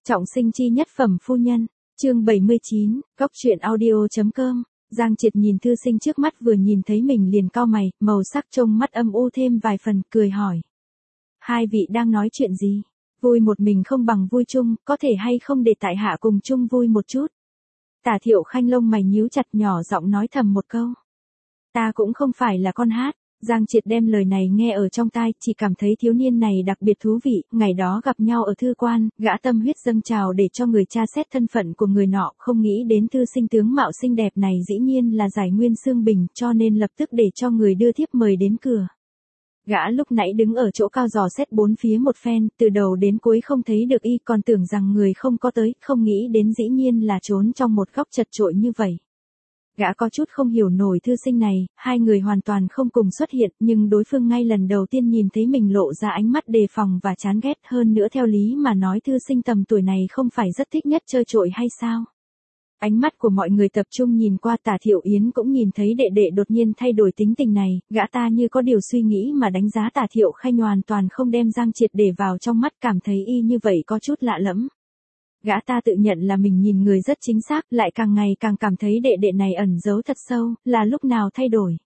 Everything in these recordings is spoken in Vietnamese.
Trọng sinh chi nhất phẩm phu nhân, chương 79, góc truyện audio.com. Giang Triệt nhìn thư sinh trước mắt vừa nhìn thấy mình liền cau mày, màu sắc trông mắt âm u thêm vài phần, cười hỏi. Hai vị đang nói chuyện gì? Vui một mình không bằng vui chung, có thể hay không để tại hạ cùng chung vui một chút? Tả Thiệu Khanh lông mày nhíu chặt nhỏ giọng nói thầm một câu. Ta cũng không phải là con hát. Giang Triệt đem lời này nghe ở trong tai, chỉ cảm thấy thiếu niên này đặc biệt thú vị, ngày đó gặp nhau ở thư quan, gã tâm huyết dâng trào để cho người tra xét thân phận của người nọ, không nghĩ đến thư sinh tướng mạo xinh đẹp này dĩ nhiên là Giải Nguyên Xương Bình, cho nên lập tức để cho người đưa thiếp mời đến cửa. Gã lúc nãy đứng ở chỗ cao dò xét bốn phía một phen, từ đầu đến cuối không thấy được y, còn tưởng rằng người không có tới, không nghĩ đến dĩ nhiên là trốn trong một góc chật chội như vậy. Gã có chút không hiểu nổi thư sinh này, hai người hoàn toàn không cùng xuất hiện, nhưng đối phương ngay lần đầu tiên nhìn thấy mình lộ ra ánh mắt đề phòng và chán ghét, hơn nữa theo lý mà nói thư sinh tầm tuổi này không phải rất thích nhất chơi trội hay sao? Ánh mắt của mọi người tập trung nhìn qua Tả Thiệu Yến cũng nhìn thấy đệ đệ đột nhiên thay đổi tính tình này, gã ta như có điều suy nghĩ mà đánh giá Tả Thiệu Khanh hoàn toàn không đem Giang Triệt để vào trong mắt, cảm thấy y như vậy có chút lạ lẫm. Gã ta tự nhận là mình nhìn người rất chính xác, lại càng ngày càng cảm thấy đệ đệ này ẩn giấu thật sâu, là lúc nào thay đổi.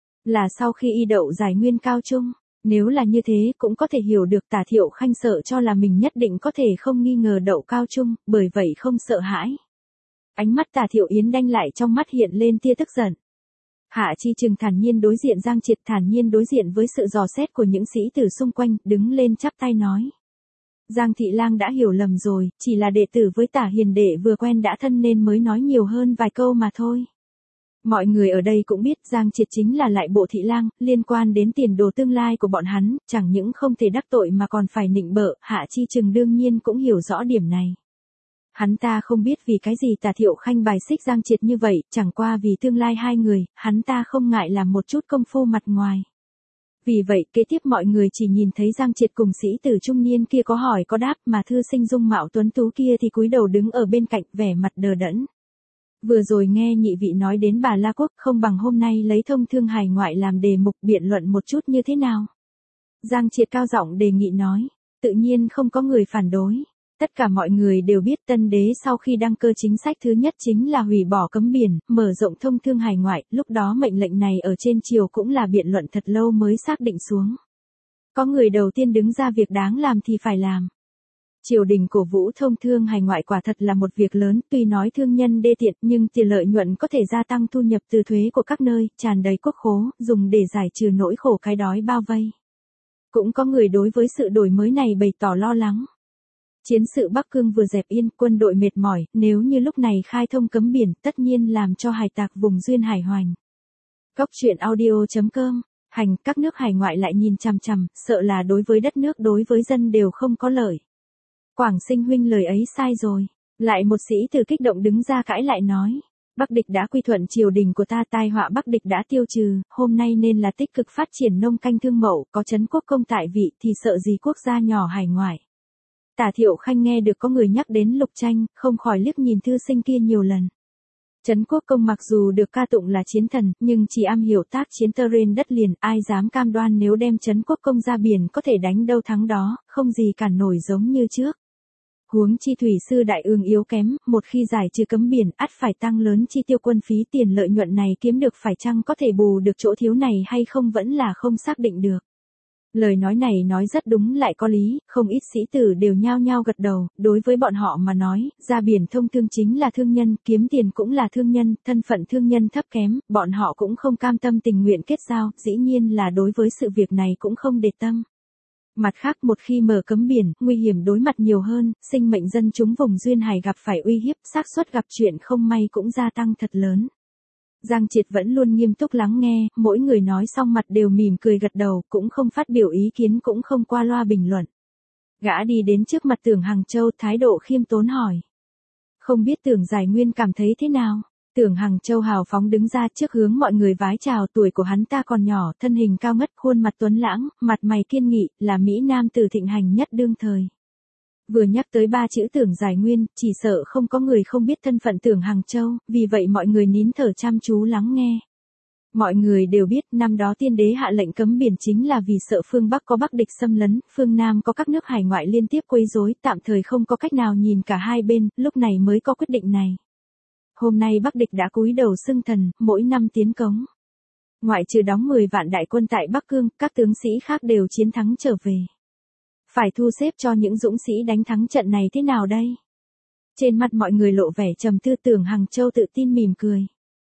Là sau khi y đậu Giải Nguyên cao trung, nếu là như thế cũng có thể hiểu được Tả Thiệu Khanh sợ cho là mình nhất định có thể không nghi ngờ đậu cao trung, bởi vậy không sợ hãi. Ánh mắt Tả Thiệu Yến đanh lại, trong mắt hiện lên tia tức giận. Hạ Chi Trừng thản nhiên đối diện Giang Triệt, thản nhiên đối diện với sự dò xét của những sĩ tử xung quanh, đứng lên chắp tay nói. Giang thị lang đã hiểu lầm rồi, chỉ là đệ tử với Tả hiền đệ vừa quen đã thân nên mới nói nhiều hơn vài câu mà thôi. Mọi người ở đây cũng biết Giang Triệt chính là lại bộ thị lang, liên quan đến tiền đồ tương lai của bọn hắn, chẳng những không thể đắc tội mà còn phải nịnh bợ, Hạ Chi Trừng đương nhiên cũng hiểu rõ điểm này. Hắn ta không biết vì cái gì Tả Thiệu Khanh bài xích Giang Triệt như vậy, chẳng qua vì tương lai hai người, hắn ta không ngại làm một chút công phu mặt ngoài. Vì vậy kế tiếp mọi người chỉ nhìn thấy Giang Triệt cùng sĩ tử trung niên kia có hỏi có đáp, mà thư sinh dung mạo tuấn tú kia thì cúi đầu đứng ở bên cạnh vẻ mặt đờ đẫn. Vừa rồi nghe nhị vị nói đến Bà La Quốc, không bằng hôm nay lấy thông thương hài ngoại làm đề mục biện luận một chút như thế nào? Giang Triệt cao giọng đề nghị nói, tự nhiên không có người phản đối. Tất cả mọi người đều biết Tân Đế sau khi đăng cơ chính sách thứ nhất chính là hủy bỏ cấm biển, mở rộng thông thương hải ngoại, lúc đó mệnh lệnh này ở trên triều cũng là biện luận thật lâu mới xác định xuống. Có người đầu tiên đứng ra việc đáng làm thì phải làm. Triều đình cổ vũ thông thương hải ngoại quả thật là một việc lớn, tuy nói thương nhân đê tiện nhưng tiền lợi nhuận có thể gia tăng thu nhập từ thuế của các nơi, tràn đầy quốc khố, dùng để giải trừ nỗi khổ cái đói bao vây. Cũng có người đối với sự đổi mới này bày tỏ lo lắng. Chiến sự Bắc Cương vừa dẹp yên, quân đội mệt mỏi, nếu như lúc này khai thông cấm biển, tất nhiên làm cho hải tặc vùng duyên hải hoành. Góc truyện audio.com, hành, các nước hải ngoại lại nhìn chằm chằm, sợ là đối với đất nước đối với dân đều không có lợi. Quảng Sinh huynh lời ấy sai rồi. Lại một sĩ tử kích động đứng ra cãi lại nói. Bắc địch đã quy thuận triều đình của ta, tai họa Bắc địch đã tiêu trừ, hôm nay nên là tích cực phát triển nông canh thương mậu, có trấn quốc công tại vị thì sợ gì quốc gia nhỏ hải ngoại. Tả Thiệu Khanh nghe được có người nhắc đến Lục Tranh, không khỏi liếc nhìn thư sinh kia nhiều lần. Trấn quốc công mặc dù được ca tụng là chiến thần, nhưng chỉ am hiểu tác chiến tơ rên đất liền, ai dám cam đoan nếu đem Trấn quốc công ra biển có thể đánh đâu thắng đó, không gì cản nổi giống như trước. Huống chi thủy sư đại ương yếu kém, một khi giải trừ cấm biển, ắt phải tăng lớn chi tiêu quân phí, tiền lợi nhuận này kiếm được phải chăng có thể bù được chỗ thiếu này hay không vẫn là không xác định được. Lời nói này nói rất đúng lại có lý, không ít sĩ tử đều nhao nhao gật đầu, đối với bọn họ mà nói, ra biển thông thương chính là thương nhân, kiếm tiền cũng là thương nhân, thân phận thương nhân thấp kém, bọn họ cũng không cam tâm tình nguyện kết giao, dĩ nhiên là đối với sự việc này cũng không để tâm. Mặt khác một khi mở cấm biển, nguy hiểm đối mặt nhiều hơn, sinh mệnh dân chúng vùng duyên hải gặp phải uy hiếp, xác suất gặp chuyện không may cũng gia tăng thật lớn. Giang Triệt vẫn luôn nghiêm túc lắng nghe, mỗi người nói xong mặt đều mỉm cười gật đầu, cũng không phát biểu ý kiến cũng không qua loa bình luận. Gã đi đến trước mặt Tưởng Hằng Châu, thái độ khiêm tốn hỏi. Không biết Tưởng Giải Nguyên cảm thấy thế nào? Tưởng Hằng Châu hào phóng đứng ra trước hướng mọi người vái chào, tuổi của hắn ta còn nhỏ, thân hình cao ngất, khuôn mặt tuấn lãng, mặt mày kiên nghị, là mỹ nam tử thịnh hành nhất đương thời. Vừa nhắc tới ba chữ Tưởng Giải Nguyên, chỉ sợ không có người không biết thân phận Tưởng Hằng Châu, vì vậy mọi người nín thở chăm chú lắng nghe. Mọi người đều biết năm đó tiên đế hạ lệnh cấm biển chính là vì sợ phương Bắc có Bắc địch xâm lấn, phương Nam có các nước hải ngoại liên tiếp quấy rối, tạm thời không có cách nào nhìn cả hai bên, lúc này mới có quyết định này. Hôm nay Bắc địch đã cúi đầu xưng thần, mỗi năm tiến cống. Ngoại trừ đóng 10 vạn đại quân tại Bắc Cương, các tướng sĩ khác đều chiến thắng trở về. Phải thu xếp cho những dũng sĩ đánh thắng trận này thế nào đây? Trên mặt mọi người lộ vẻ trầm tư. Tưởng Hằng Châu tự tin mỉm cười.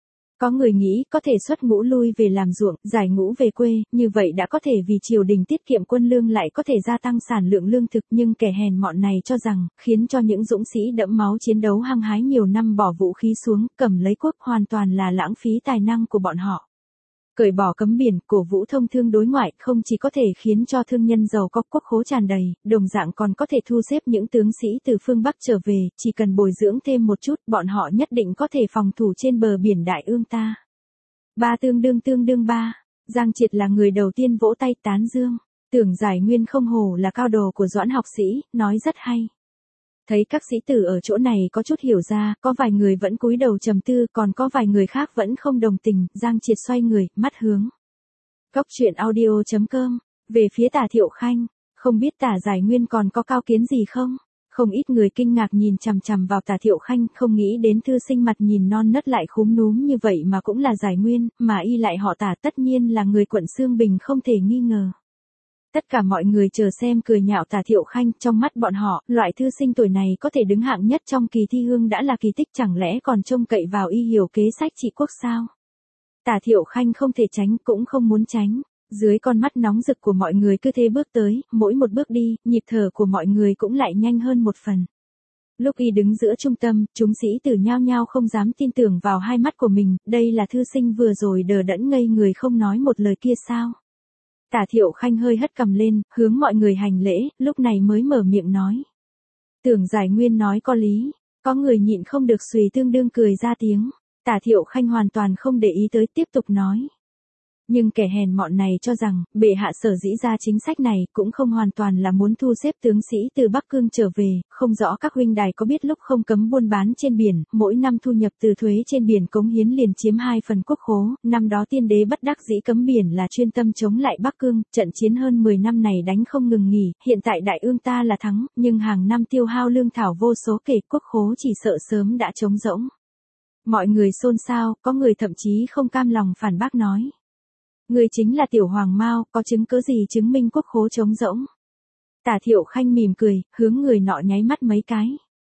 Có người nghĩ có thể xuất ngũ lui về làm ruộng, giải ngũ về quê, như vậy đã có thể vì triều đình tiết kiệm quân lương lại có thể gia tăng sản lượng lương thực, nhưng kẻ hèn mọn này cho rằng, khiến cho những dũng sĩ đẫm máu chiến đấu hăng hái nhiều năm bỏ vũ khí xuống, cầm lấy quốc hoàn toàn là lãng phí tài năng của bọn họ. Cởi bỏ cấm biển, cổ vũ thông thương đối ngoại, không chỉ có thể khiến cho thương nhân giàu có quốc khố tràn đầy, đồng dạng còn có thể thu xếp những tướng sĩ từ phương Bắc trở về, chỉ cần bồi dưỡng thêm một chút, bọn họ nhất định có thể phòng thủ trên bờ biển Đại Ương ta. Ba tương đương ba. Giang Triệt là người đầu tiên vỗ tay tán dương. Tưởng Giải Nguyên không hổ là cao đồ của Doãn học sĩ, nói rất hay. Thấy các sĩ tử ở chỗ này có chút hiểu ra, có vài người vẫn cúi đầu trầm tư, còn có vài người khác vẫn không đồng tình, Giang Triệt xoay người, mắt hướng. Góc truyện audio.com, về phía Tả Thiệu Khanh, không biết Tả Giải Nguyên còn có cao kiến gì không? Không ít người kinh ngạc nhìn chằm chằm vào Tả Thiệu Khanh, không nghĩ đến thư sinh mặt nhìn non nớt lại khúm núm như vậy mà cũng là Giải Nguyên, mà y lại họ Tả, tất nhiên là người quận Xương Bình không thể nghi ngờ. Tất cả mọi người chờ xem cười nhạo Tả Thiệu Khanh, trong mắt bọn họ, loại thư sinh tuổi này có thể đứng hạng nhất trong kỳ thi hương đã là kỳ tích, chẳng lẽ còn trông cậy vào y hiểu kế sách trị quốc sao? Tả Thiệu Khanh không thể tránh, cũng không muốn tránh. Dưới con mắt nóng rực của mọi người cứ thế bước tới, mỗi một bước đi, nhịp thở của mọi người cũng lại nhanh hơn một phần. Lúc y đứng giữa trung tâm, chúng sĩ tử nhao nhao không dám tin tưởng vào hai mắt của mình, đây là thư sinh vừa rồi đờ đẫn ngây người không nói một lời kia sao? Tả Thiệu Khanh hơi hất cằm lên, hướng mọi người hành lễ, lúc này mới mở miệng nói. Tưởng Giải Nguyên nói có lý, có người nhịn không được xuề tương đương cười ra tiếng. Tả Thiệu Khanh hoàn toàn không để ý tới, tiếp tục nói. Nhưng kẻ hèn mọn này cho rằng, bệ hạ sở dĩ ra chính sách này cũng không hoàn toàn là muốn thu xếp tướng sĩ từ Bắc Cương trở về, không rõ các huynh đài có biết lúc không cấm buôn bán trên biển, mỗi năm thu nhập từ thuế trên biển cống hiến liền chiếm 2 phần quốc khố, năm đó tiên đế bất đắc dĩ cấm biển là chuyên tâm chống lại Bắc Cương, trận chiến hơn 10 năm này đánh không ngừng nghỉ, hiện tại Đại Ương ta là thắng, nhưng hàng năm tiêu hao lương thảo vô số kể, quốc khố chỉ sợ sớm đã trống rỗng. Mọi người xôn xao, có người thậm chí không cam lòng phản bác nói. Người chính là Tiểu Hoàng Mao, có chứng cứ gì chứng minh quốc khố trống rỗng? Tả Thiệu Khanh mỉm cười, hướng người nọ nháy mắt mấy cái.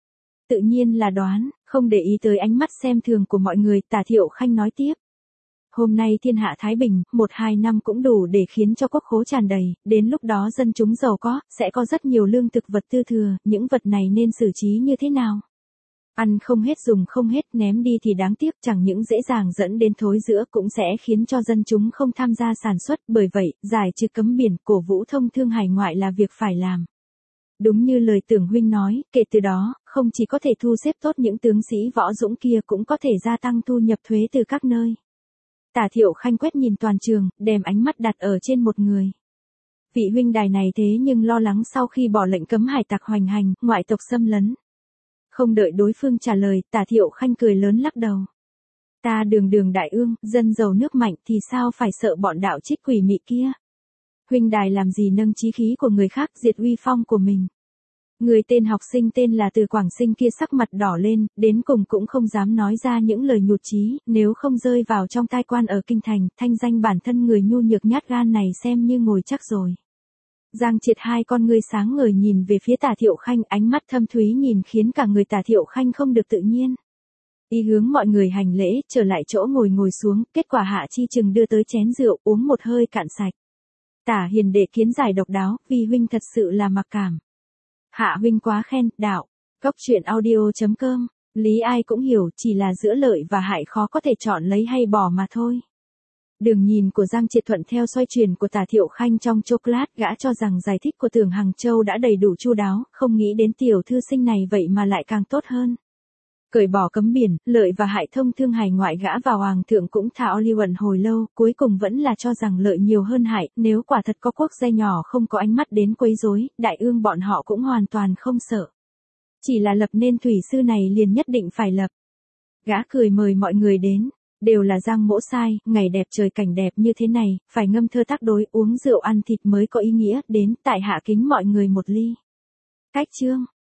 Tự nhiên là đoán, không để ý tới ánh mắt xem thường của mọi người, Tả Thiệu Khanh nói tiếp. Hôm nay thiên hạ Thái Bình, 1-2 năm cũng đủ để khiến cho quốc khố tràn đầy, đến lúc đó dân chúng giàu có, sẽ có rất nhiều lương thực vật tư thừa, những vật này nên xử trí như thế nào? Ăn không hết dùng không hết, ném đi thì đáng tiếc, chẳng những dễ dàng dẫn đến thối rữa cũng sẽ khiến cho dân chúng không tham gia sản xuất, bởi vậy, giải trừ cấm biển, cổ vũ thông thương hải ngoại là việc phải làm. Đúng như lời Tưởng huynh nói, kể từ đó, không chỉ có thể thu xếp tốt những tướng sĩ võ dũng kia cũng có thể gia tăng thu nhập thuế từ các nơi. Tả Thiệu Khanh quét nhìn toàn trường, đem ánh mắt đặt ở trên một người. Vị huynh đài này thế nhưng lo lắng sau khi bỏ lệnh cấm hải tặc hoành hành, ngoại tộc xâm lấn. Không đợi đối phương trả lời, Tả Thiệu Khanh cười lớn lắc đầu. Ta đường Đại Ương, dân giàu nước mạnh thì sao phải sợ bọn đạo trích quỷ mị kia. Huynh đài làm gì nâng chí khí của người khác diệt uy phong của mình. Người tên học sinh tên là Từ Quảng Sinh kia sắc mặt đỏ lên, đến cùng cũng không dám nói ra những lời nhụt chí, nếu không rơi vào trong tai quan ở kinh thành, thanh danh bản thân người nhu nhược nhát gan này xem như ngồi chắc rồi. Giang Triệt hai con ngươi sáng ngời nhìn về phía Tả Thiệu Khanh, ánh mắt thâm thúy nhìn khiến cả người Tả Thiệu Khanh không được tự nhiên. Y hướng mọi người hành lễ, trở lại chỗ ngồi xuống, kết quả Hạ Chi Trừng đưa tới chén rượu, uống một hơi cạn sạch. Tả hiền đệ kiến giải độc đáo, vì huynh thật sự là mặc cảm. Hạ huynh quá khen, đạo. Góc truyện audio.com, lý ai cũng hiểu, chỉ là giữa lợi và hại khó có thể chọn lấy hay bỏ mà thôi. Đường nhìn của Giang Triệt thuận theo xoay chuyển của Tả Thiệu Khanh trong chốc lát, gã cho rằng giải thích của Tưởng Hằng Châu đã đầy đủ chu đáo, không nghĩ đến tiểu thư sinh này vậy mà lại càng tốt hơn. Cởi bỏ cấm biển, lợi và hại thông thương hải ngoại, gã vào hoàng thượng cũng thảo lưu ẩn hồi lâu, cuối cùng vẫn là cho rằng lợi nhiều hơn hại, nếu quả thật có quốc gia nhỏ không có ánh mắt đến quấy rối, Đại Ương bọn họ cũng hoàn toàn không sợ. Chỉ là lập nên thủy sư này liền nhất định phải lập. Gã cười mời mọi người đến. Đều là Giang Mỗ sai, ngày đẹp trời cảnh đẹp như thế này, phải ngâm thơ tác đối, uống rượu ăn thịt mới có ý nghĩa, đến tại hạ kính mọi người một ly. Cách chương.